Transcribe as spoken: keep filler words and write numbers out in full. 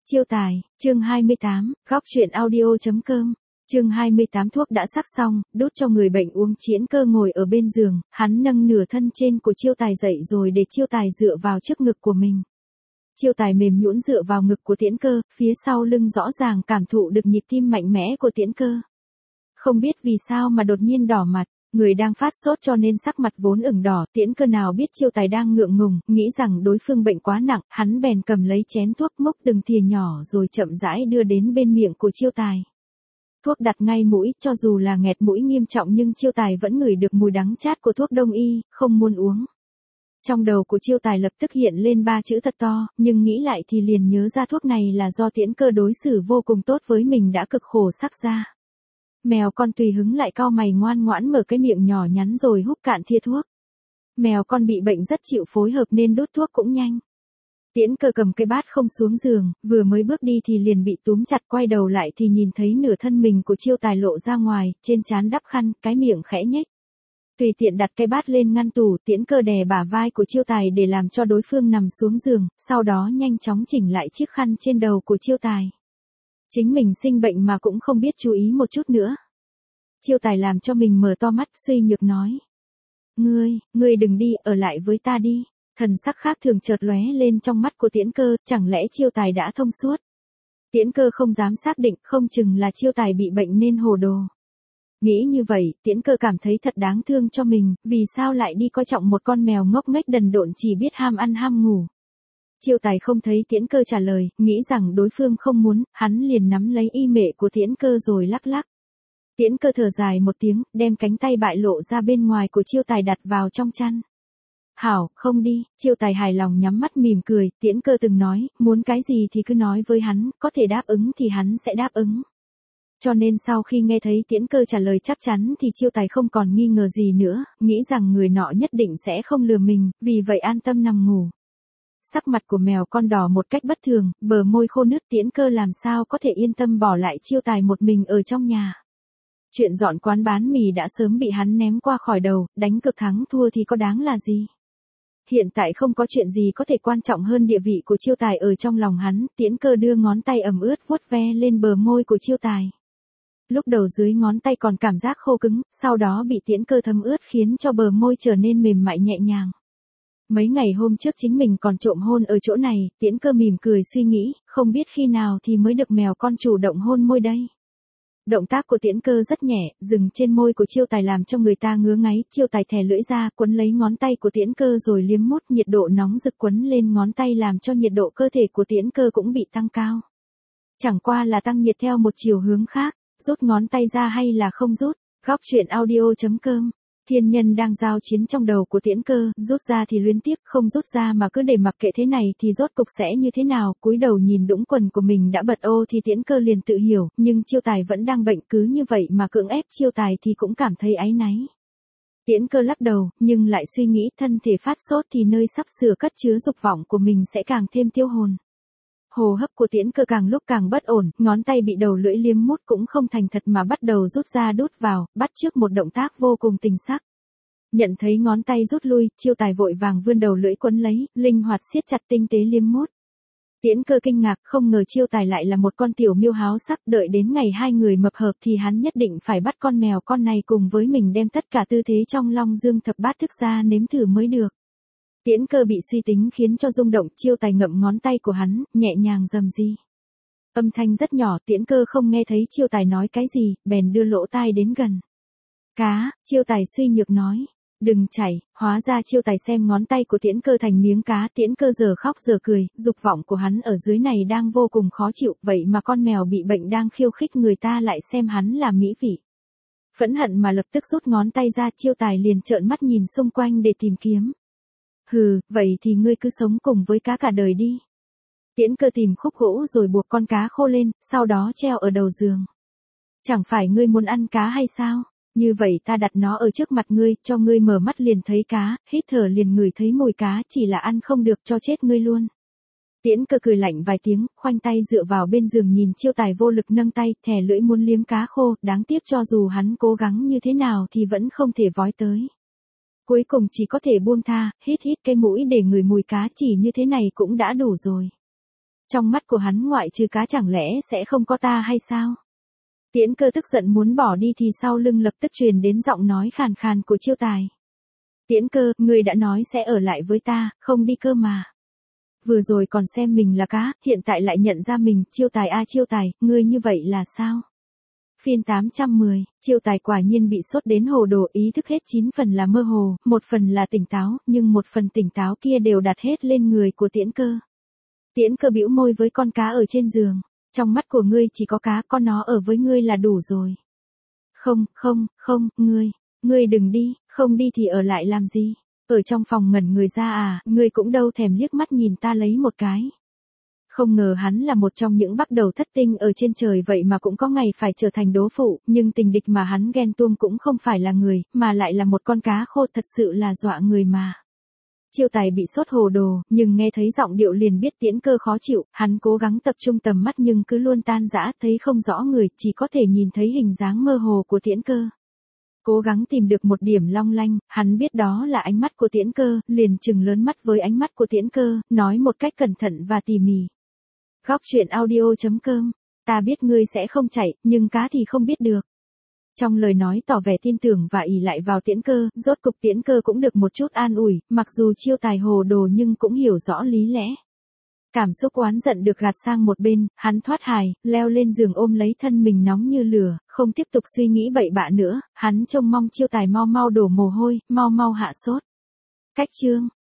Chiêu tài, chương hai mươi tám, góc truyện audio.com. Chương hai mươi tám thuốc đã sắc xong, đút cho người bệnh uống. Chiến Cơ ngồi ở bên giường, hắn nâng nửa thân trên của Chiêu Tài dậy rồi để Chiêu Tài dựa vào trước ngực của mình. Chiêu Tài mềm nhũn dựa vào ngực của Tiễn Cơ, phía sau lưng rõ ràng cảm thụ được nhịp tim mạnh mẽ của Tiễn Cơ. Không biết vì sao mà đột nhiên đỏ mặt, người đang phát sốt cho nên sắc mặt vốn ửng đỏ. Tiễn Cơ nào biết Chiêu Tài đang ngượng ngùng, nghĩ rằng đối phương bệnh quá nặng, hắn bèn cầm lấy chén thuốc múc từng thìa nhỏ rồi chậm rãi đưa đến bên miệng của Chiêu Tài. Thuốc đặt ngay mũi, cho dù là nghẹt mũi nghiêm trọng nhưng Chiêu Tài vẫn ngửi được mùi đắng chát của thuốc đông y, không muốn uống. Trong đầu của Chiêu Tài lập tức hiện lên ba chữ thật to, nhưng nghĩ lại thì liền nhớ ra thuốc này là do Tiễn Cơ đối xử vô cùng tốt với mình đã cực khổ sắc ra. Mèo con tùy hứng lại cau mày ngoan ngoãn mở cái miệng nhỏ nhắn rồi húp cạn thìa thuốc. Mèo con bị bệnh rất chịu phối hợp nên đút thuốc cũng nhanh. Tiễn Cơ cầm cái bát không xuống giường, vừa mới bước đi thì liền bị túm chặt, quay đầu lại thì nhìn thấy nửa thân mình của Chiêu Tài lộ ra ngoài, trên trán đắp khăn, cái miệng khẽ nhếch. Tùy tiện đặt cái bát lên ngăn tủ, Tiễn Cơ đè bả vai của Chiêu Tài để làm cho đối phương nằm xuống giường, sau đó nhanh chóng chỉnh lại chiếc khăn trên đầu của Chiêu Tài. Chính mình sinh bệnh mà cũng không biết chú ý một chút nữa. Chiêu Tài làm cho mình mở to mắt, suy nhược nói. Ngươi, ngươi đừng đi, ở lại với ta đi. Thần sắc khác thường chợt lóe lên trong mắt của Tiễn Cơ, chẳng lẽ Chiêu Tài đã thông suốt? Tiễn Cơ không dám xác định, không chừng là Chiêu Tài bị bệnh nên hồ đồ. Nghĩ như vậy, Tiễn Cơ cảm thấy thật đáng thương cho mình, vì sao lại đi coi trọng một con mèo ngốc nghếch đần độn chỉ biết ham ăn ham ngủ. Chiêu Tài không thấy Tiễn Cơ trả lời, nghĩ rằng đối phương không muốn, hắn liền nắm lấy y mệ của Tiễn Cơ rồi lắc lắc. Tiễn Cơ thở dài một tiếng, đem cánh tay bại lộ ra bên ngoài của Chiêu Tài đặt vào trong chăn. Hảo, không đi. Chiêu Tài hài lòng nhắm mắt mỉm cười. Tiễn Cơ từng nói, muốn cái gì thì cứ nói với hắn, có thể đáp ứng thì hắn sẽ đáp ứng. Cho nên sau khi nghe thấy Tiễn Cơ trả lời chắc chắn thì Chiêu Tài không còn nghi ngờ gì nữa, nghĩ rằng người nọ nhất định sẽ không lừa mình, vì vậy an tâm nằm ngủ. Sắc mặt của mèo con đỏ một cách bất thường, bờ môi khô nứt. Tiễn Cơ làm sao có thể yên tâm bỏ lại Chiêu Tài một mình ở trong nhà. Chuyện dọn quán bán mì đã sớm bị hắn ném qua khỏi đầu, đánh cược thắng thua thì có đáng là gì. Hiện tại không có chuyện gì có thể quan trọng hơn địa vị của Chiêu Tài ở trong lòng hắn. Tiễn Cơ đưa ngón tay ẩm ướt vuốt ve lên bờ môi của Chiêu Tài. Lúc đầu dưới ngón tay còn cảm giác khô cứng, sau đó bị Tiễn Cơ thấm ướt khiến cho bờ môi trở nên mềm mại nhẹ nhàng. Mấy ngày hôm trước chính mình còn trộm hôn ở chỗ này. Tiễn Cơ mỉm cười suy nghĩ, không biết khi nào thì mới được mèo con chủ động hôn môi đây. Động tác của Tiễn Cơ rất nhẹ, dừng trên môi của Chiêu Tài làm cho người ta ngứa ngáy. Chiêu Tài thè lưỡi ra, quấn lấy ngón tay của Tiễn Cơ rồi liếm mút, nhiệt độ nóng rực quấn lên ngón tay làm cho nhiệt độ cơ thể của Tiễn Cơ cũng bị tăng cao. Chẳng qua là tăng nhiệt theo một chiều hướng khác, rút ngón tay ra hay là không rút. Góc truyện audio.com. Thiên nhân đang giao chiến trong đầu của Tiễn Cơ, rút ra thì luyến tiếc, không rút ra mà cứ để mặc kệ thế này thì rốt cục sẽ như thế nào. Cúi đầu nhìn đũng quần của mình đã bật ô thì Tiễn Cơ liền tự hiểu, nhưng Chiêu Tài vẫn đang bệnh, cứ như vậy mà cưỡng ép Chiêu Tài thì cũng cảm thấy áy náy. Tiễn Cơ lắc đầu, nhưng lại suy nghĩ thân thể phát sốt thì nơi sắp sửa cất chứa dục vọng của mình sẽ càng thêm tiêu hồn. Hô hấp của Tiễn Cơ càng lúc càng bất ổn, ngón tay bị đầu lưỡi liếm mút cũng không thành thật mà bắt đầu rút ra đút vào, bắt chước một động tác vô cùng tình sắc. Nhận thấy ngón tay rút lui, Chiêu Tài vội vàng vươn đầu lưỡi quấn lấy, linh hoạt siết chặt tinh tế liếm mút. Tiễn Cơ kinh ngạc, không ngờ Chiêu Tài lại là một con tiểu miêu háo sắc, đợi đến ngày hai người mập hợp thì hắn nhất định phải bắt con mèo con này cùng với mình đem tất cả tư thế trong Long Dương thập bát thức ra nếm thử mới được. Tiễn Cơ bị suy tính khiến cho rung động. Chiêu Tài ngậm ngón tay của hắn, nhẹ nhàng rầm ri. Âm thanh rất nhỏ, Tiễn Cơ không nghe thấy Chiêu Tài nói cái gì, bèn đưa lỗ tai đến gần. Cá, Chiêu Tài suy nhược nói. Đừng chảy. Hóa ra Chiêu Tài xem ngón tay của Tiễn Cơ thành miếng cá. Tiễn Cơ giờ khóc giờ cười, dục vọng của hắn ở dưới này đang vô cùng khó chịu, vậy mà con mèo bị bệnh đang khiêu khích người ta lại xem hắn là mỹ vị. Phẫn hận mà lập tức rút ngón tay ra. Chiêu Tài liền trợn mắt nhìn xung quanh để tìm kiếm. Hừ, vậy thì ngươi cứ sống cùng với cá cả đời đi. Tiễn Cơ tìm khúc gỗ rồi buộc con cá khô lên, sau đó treo ở đầu giường. Chẳng phải ngươi muốn ăn cá hay sao? Như vậy ta đặt nó ở trước mặt ngươi, cho ngươi mở mắt liền thấy cá, hít thở liền ngửi thấy mùi cá, chỉ là ăn không được cho chết ngươi luôn. Tiễn Cơ cười lạnh vài tiếng, khoanh tay dựa vào bên giường nhìn Chiêu Tài vô lực nâng tay, thè lưỡi muốn liếm cá khô, đáng tiếc cho dù hắn cố gắng như thế nào thì vẫn không thể vói tới. Cuối cùng chỉ có thể buông tha, hít hít cái mũi để ngửi mùi cá, chỉ như thế này cũng đã đủ rồi. Trong mắt của hắn ngoại trừ cá chẳng lẽ sẽ không có ta hay sao? Tiễn Cơ tức giận muốn bỏ đi thì sau lưng lập tức truyền đến giọng nói khàn khàn của Chiêu Tài. Tiễn Cơ, ngươi đã nói sẽ ở lại với ta, không đi cơ mà. Vừa rồi còn xem mình là cá, hiện tại lại nhận ra mình, Chiêu Tài a Chiêu Tài, ngươi như vậy là sao? Phiên tám trăm mười, Chiêu Tài quả nhiên bị sốt đến hồ đồ, ý thức hết chín phần là mơ hồ, một phần là tỉnh táo, nhưng một phần tỉnh táo kia đều đặt hết lên người của Tiễn Cơ. Tiễn Cơ bĩu môi với con cá ở trên giường, trong mắt của ngươi chỉ có cá, con nó ở với ngươi là đủ rồi. Không, không, không, ngươi, ngươi đừng đi, không đi thì ở lại làm gì? Ở trong phòng ngẩn người ra à, ngươi cũng đâu thèm liếc mắt nhìn ta lấy một cái. Không ngờ hắn là một trong những bắt đầu thất tinh ở trên trời vậy mà cũng có ngày phải trở thành đố phụ, nhưng tình địch mà hắn ghen tuông cũng không phải là người, mà lại là một con cá khô, thật sự là dọa người mà. Chiêu Tài bị sốt hồ đồ, nhưng nghe thấy giọng điệu liền biết Tiễn Cơ khó chịu, hắn cố gắng tập trung tầm mắt nhưng cứ luôn tan rã, thấy không rõ người, chỉ có thể nhìn thấy hình dáng mơ hồ của Tiễn Cơ. Cố gắng tìm được một điểm long lanh, hắn biết đó là ánh mắt của Tiễn Cơ, liền trừng lớn mắt với ánh mắt của Tiễn Cơ, nói một cách cẩn thận và tỉ mỉ. Góc truyện audio chấm com, ta biết ngươi sẽ không chạy, nhưng cá thì không biết được. Trong lời nói tỏ vẻ tin tưởng và ỷ lại vào Tiễn Cơ, rốt cục Tiễn Cơ cũng được một chút an ủi, mặc dù Chiêu Tài hồ đồ nhưng cũng hiểu rõ lý lẽ. Cảm xúc oán giận được gạt sang một bên, hắn thoát hài, leo lên giường ôm lấy thân mình nóng như lửa, không tiếp tục suy nghĩ bậy bạ nữa, hắn trông mong Chiêu Tài mau mau đổ mồ hôi, mau mau hạ sốt. Cách chương